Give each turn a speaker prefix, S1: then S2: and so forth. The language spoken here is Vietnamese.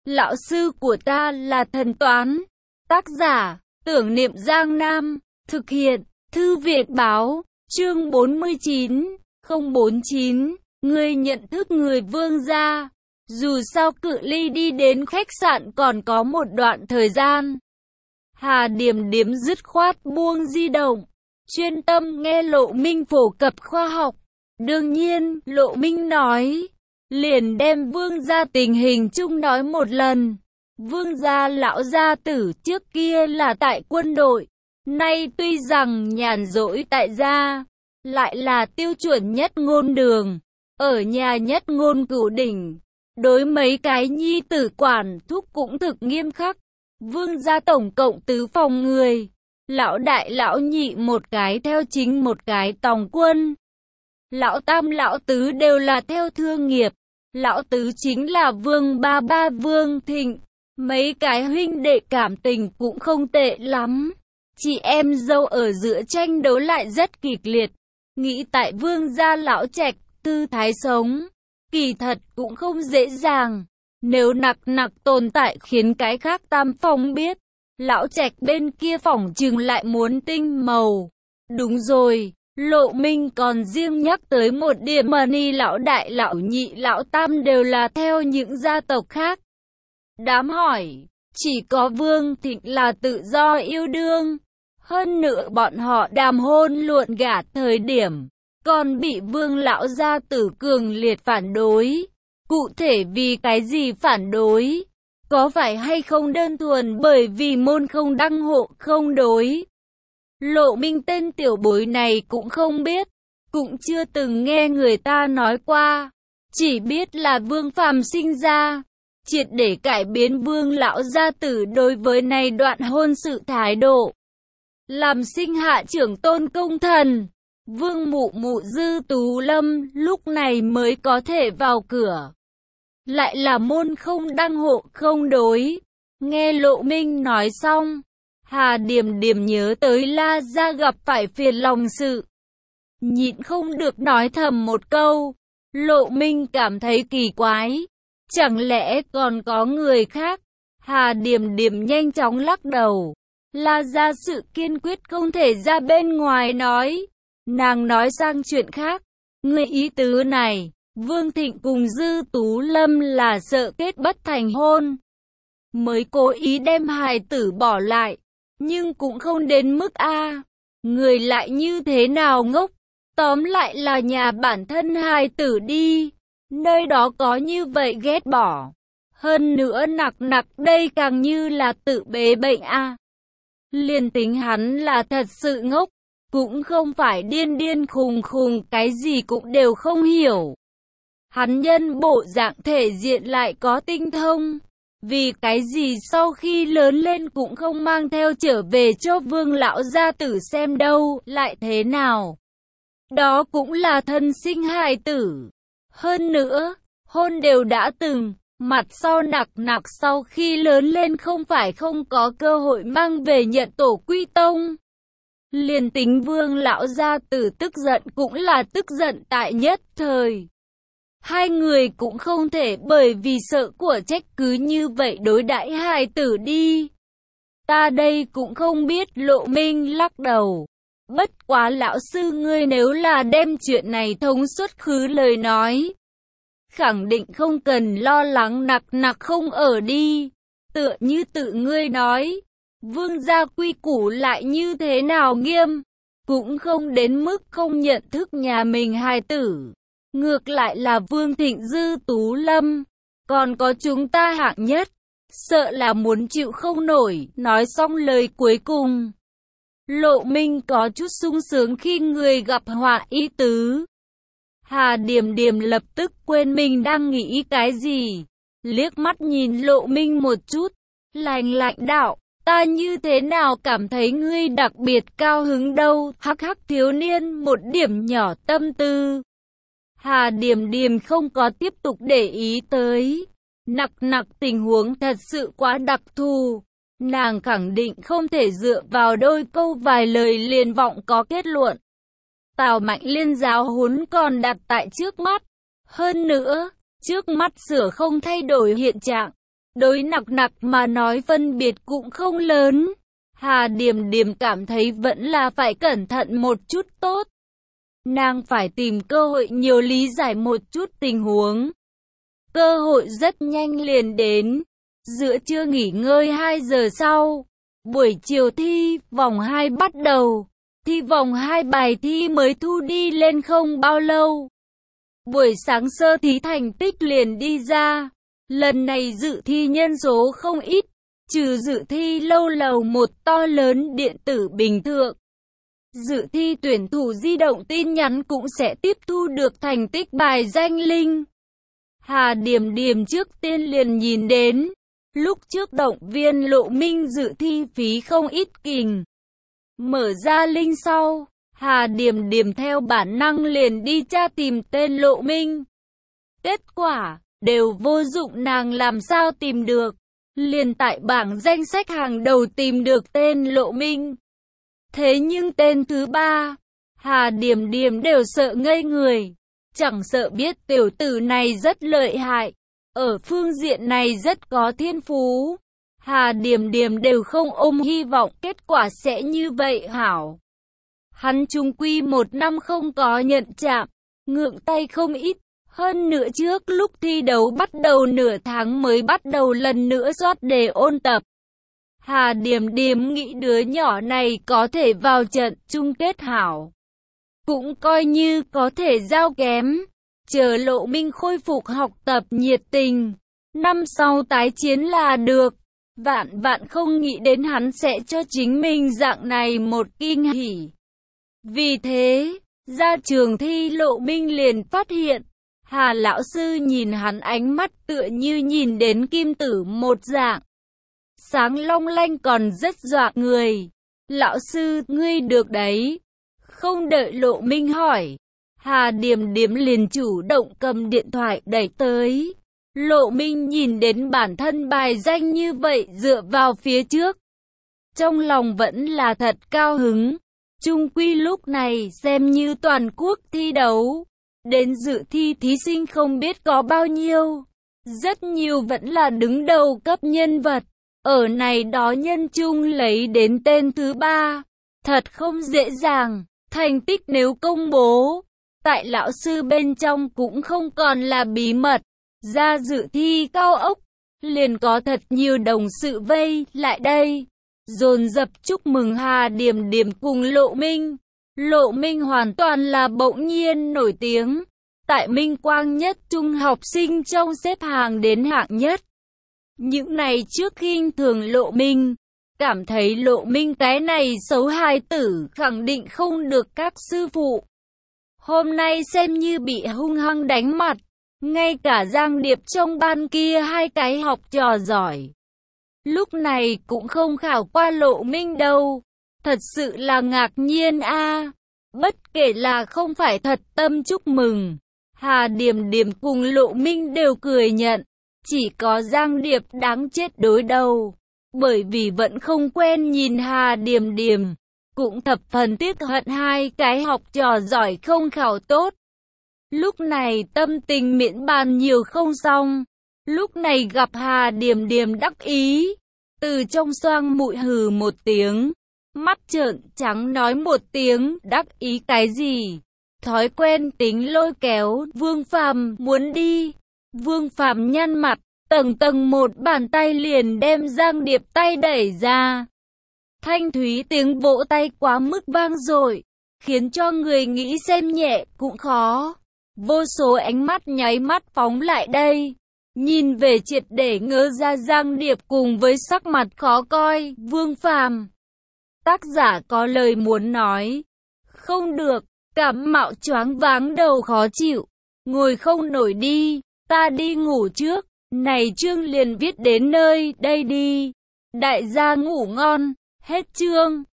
S1: Lão sư của ta là thần toán. Tác giả, Tưởng Niệm Giang Nam. Thực hiện, Thư viện báo, chương 49, 049. Ngươi nhận thức người Vương gia. Dù sao cự ly đi đến khách sạn còn có một đoạn thời gian. Hà Điềm Điếm dứt khoát buông di động, chuyên tâm nghe Lộ Minh phổ cập khoa học. Đương nhiên, Lộ Minh nói, liền đem Vương gia tình hình chung nói một lần. Vương gia lão gia tử trước kia là tại quân đội, nay tuy rằng nhàn rỗi tại gia, lại là tiêu chuẩn nhất ngôn đường, ở nhà nhất ngôn cửu đỉnh. Đối mấy cái nhi tử quản thúc cũng thực nghiêm khắc. Vương gia tổng cộng tứ phòng người, lão đại lão nhị một cái theo chính một cái tòng quân. Lão tam lão tứ đều là theo thương nghiệp. Lão tứ chính là Vương ba ba Vương Thịnh. Mấy cái huynh đệ cảm tình cũng không tệ lắm. Chị em dâu ở giữa tranh đấu lại rất kịch liệt. Nghĩ tại Vương gia lão trạch, tư thái sống, kỳ thật cũng không dễ dàng. Nếu nặc tồn tại khiến cái khác tam phòng biết, lão trạch bên kia phỏng chừng lại muốn tinh màu. Đúng rồi, Lộ Minh còn riêng nhắc tới một điểm, Mani lão đại lão nhị lão tam đều là theo những gia tộc khác. Đám hỏi, chỉ có Vương Thịnh là tự do yêu đương. Hơn nữa bọn họ đàm hôn luận gả thời điểm, còn bị Vương lão gia tử cường liệt phản đối. Cụ thể vì cái gì phản đối? Có phải hay không đơn thuần bởi vì môn không đăng hộ không đối? Lộ Minh tên tiểu bối này cũng không biết, cũng chưa từng nghe người ta nói qua. Chỉ biết là Vương Phàm sinh ra, triệt để cải biến Vương lão gia tử đối với này đoạn hôn sự thái độ. Làm sinh hạ trưởng tôn công thần, Vương mụ mụ Dư Tú Lâm lúc này mới có thể vào cửa. Lại là môn không đăng hộ không đối. Nghe Lộ Minh nói xong, Hà Điềm Điềm nhớ tới La gia gặp phải phiền lòng sự, nhịn không được nói thầm một câu. Lộ Minh cảm thấy kỳ quái, chẳng lẽ còn có người khác? Hà Điềm Điềm nhanh chóng lắc đầu. La gia sự kiên quyết không thể ra bên ngoài nói. Nàng nói sang chuyện khác. Người ý tứ này, Vương Thịnh cùng Dư Tú Lâm là sợ kết bất thành hôn, mới cố ý đem hài tử bỏ lại. Nhưng cũng không đến mức a. Người lại như thế nào ngốc. Tóm lại là nhà bản thân hài tử đi. Nơi đó có như vậy ghét bỏ. Hơn nữa nặc đây càng như là tự bế bệnh a. Liền tính hắn là thật sự ngốc, cũng không phải điên khùng cái gì cũng đều không hiểu. Hắn nhân bộ dạng thể diện lại có tinh thông. Vì cái gì sau khi lớn lên cũng không mang theo trở về cho Vương lão gia tử xem đâu, lại thế nào? Đó cũng là thân sinh hài tử. Hơn nữa, hôn đều đã từng, mặt sau nặc sau khi lớn lên không phải không có cơ hội mang về nhận tổ quy tông. Liền tính Vương lão gia tử tức giận cũng là tức giận tại nhất thời. Hai người cũng không thể bởi vì sợ của trách cứ như vậy đối đãi hài tử đi. Ta đây cũng không biết. Lộ Minh lắc đầu. Bất quá lão sư ngươi nếu là đem chuyện này thông suốt khứ lời nói, khẳng định không cần lo lắng nặc không ở đi. Tựa như tự ngươi nói, Vương gia quy củ lại như thế nào nghiêm, cũng không đến mức không nhận thức nhà mình hài tử. Ngược lại là Vương Thịnh Dư Tú Lâm, còn có chúng ta hạng nhất, sợ là muốn chịu không nổi. Nói xong lời cuối cùng, Lộ Minh có chút sung sướng khi người gặp họa ý tứ. Hà Điềm Điềm lập tức quên mình đang nghĩ cái gì, liếc mắt nhìn Lộ Minh một chút, lạnh đạo, ta như thế nào cảm thấy ngươi đặc biệt cao hứng đâu? Hắc thiếu niên một điểm nhỏ tâm tư. Hà Điềm Điềm không có tiếp tục để ý tới. Nặc tình huống thật sự quá đặc thù. Nàng khẳng định không thể dựa vào đôi câu vài lời liền vọng có kết luận. Tào Mạnh Liên giáo huấn còn đặt tại trước mắt. Hơn nữa, trước mắt sửa không thay đổi hiện trạng. Đối nặc nặc mà nói phân biệt cũng không lớn. Hà Điềm Điềm cảm thấy vẫn là phải cẩn thận một chút tốt. Nàng phải tìm cơ hội nhiều lý giải một chút tình huống. Cơ hội rất nhanh liền đến. Giữa trưa nghỉ ngơi 2 giờ sau. Buổi chiều thi, vòng 2 bắt đầu. Thi vòng 2 bài thi mới thu đi lên không bao lâu. Buổi sáng sơ thí thành tích liền đi ra. Lần này dự thi nhân số không ít. Trừ dự thi lâu lầu một to lớn điện tử bình thường. Dự thi tuyển thủ di động tin nhắn cũng sẽ tiếp thu được thành tích bài danh linh. Hà Điềm Điềm trước tiên liền nhìn đến. Lúc trước động viên Lộ Minh dự thi phí không ít kình. Mở ra link sau, Hà Điềm Điềm theo bản năng liền đi tra tìm tên Lộ Minh. Kết quả, đều vô dụng, nàng làm sao tìm được. Liền tại bảng danh sách hàng đầu tìm được tên Lộ Minh. Thế nhưng tên thứ 3, Hà Điềm Điềm đều sợ ngây người. Chẳng sợ biết tiểu tử này rất lợi hại. Ở phương diện này rất có thiên phú. Hà Điềm Điềm đều không ôm hy vọng kết quả sẽ như vậy hảo. Hắn chung quy 1 năm không có nhận chạm, ngượng tay không ít. Hơn nữa trước lúc thi đấu bắt đầu nửa tháng mới bắt đầu lần nữa soát đề ôn tập. Hà Điềm Điềm nghĩ đứa nhỏ này có thể vào trận chung kết hảo. Cũng coi như có thể giao kém. Chờ Lộ Minh khôi phục học tập nhiệt tình. Năm sau tái chiến là được. Vạn vạn không nghĩ đến hắn sẽ cho chính mình dạng này một kinh hỉ. Vì thế, ra trường thi Lộ Minh liền phát hiện. Hà lão sư nhìn hắn ánh mắt tựa như nhìn đến kim tử một dạng. Sáng long lanh còn rất dọa người. Lão sư, ngươi được đấy. Không đợi Lộ Minh hỏi. Hà Điềm Điềm liền chủ động cầm điện thoại đẩy tới. Lộ Minh nhìn đến bản thân bài danh như vậy dựa vào phía trước. Trong lòng vẫn là thật cao hứng. Chung quy lúc này xem như toàn quốc thi đấu. Đến dự thi thí sinh không biết có bao nhiêu. Rất nhiều vẫn là đứng đầu cấp nhân vật. Ở này đó nhân chung lấy đến tên thứ 3. Thật không dễ dàng. Thành tích nếu công bố, tại lão sư bên trong cũng không còn là bí mật. Ra dự thi cao ốc, liền có thật nhiều đồng sự vây lại đây. Dồn dập chúc mừng Hà Điềm Điềm cùng Lộ Minh. Lộ Minh hoàn toàn là bỗng nhiên nổi tiếng. Tại Minh Quang nhất trung học sinh trong xếp hàng đến hạng nhất. Những này trước khinh thường Lộ Minh. Cảm thấy Lộ Minh cái này xấu hài tử khẳng định không được các sư phụ. Hôm nay xem như bị hung hăng đánh mặt. Ngay cả Giang Điệp trong ban kia 2 cái học trò giỏi. Lúc này cũng không khảo qua Lộ Minh đâu. Thật sự là ngạc nhiên a. Bất kể là không phải thật tâm chúc mừng. Hà Điềm Điềm cùng Lộ Minh đều cười nhận. Chỉ có Giang Điệp đáng chết đối đầu. Bởi vì vẫn không quen nhìn Hà Điềm Điềm. Cũng thập phần tiếc hận 2 cái học trò giỏi không khảo tốt. Lúc này tâm tình miễn bàn nhiều không xong. Lúc này gặp Hà Điềm Điềm đắc ý. Từ trong xoang mũi hừ một tiếng. Mắt trợn trắng nói một tiếng đắc ý cái gì. Thói quen tính lôi kéo. Vương Phàm muốn đi. Vương Phàm nhăn mặt. Tầng một bàn tay liền đem Giang Điệp tay đẩy ra. Thanh thúy tiếng vỗ tay quá mức vang dội. Khiến cho người nghĩ xem nhẹ cũng khó. Vô số ánh mắt nháy mắt phóng lại đây. Nhìn về triệt để ngớ ra Giang Điệp cùng với sắc mặt khó coi, Vương Phàm. Tác giả có lời muốn nói. Không được, cảm mạo choáng váng đầu khó chịu. Ngồi không nổi đi, ta đi ngủ trước. Này chương liền viết đến nơi đây đi. Đại gia ngủ ngon, hết chương.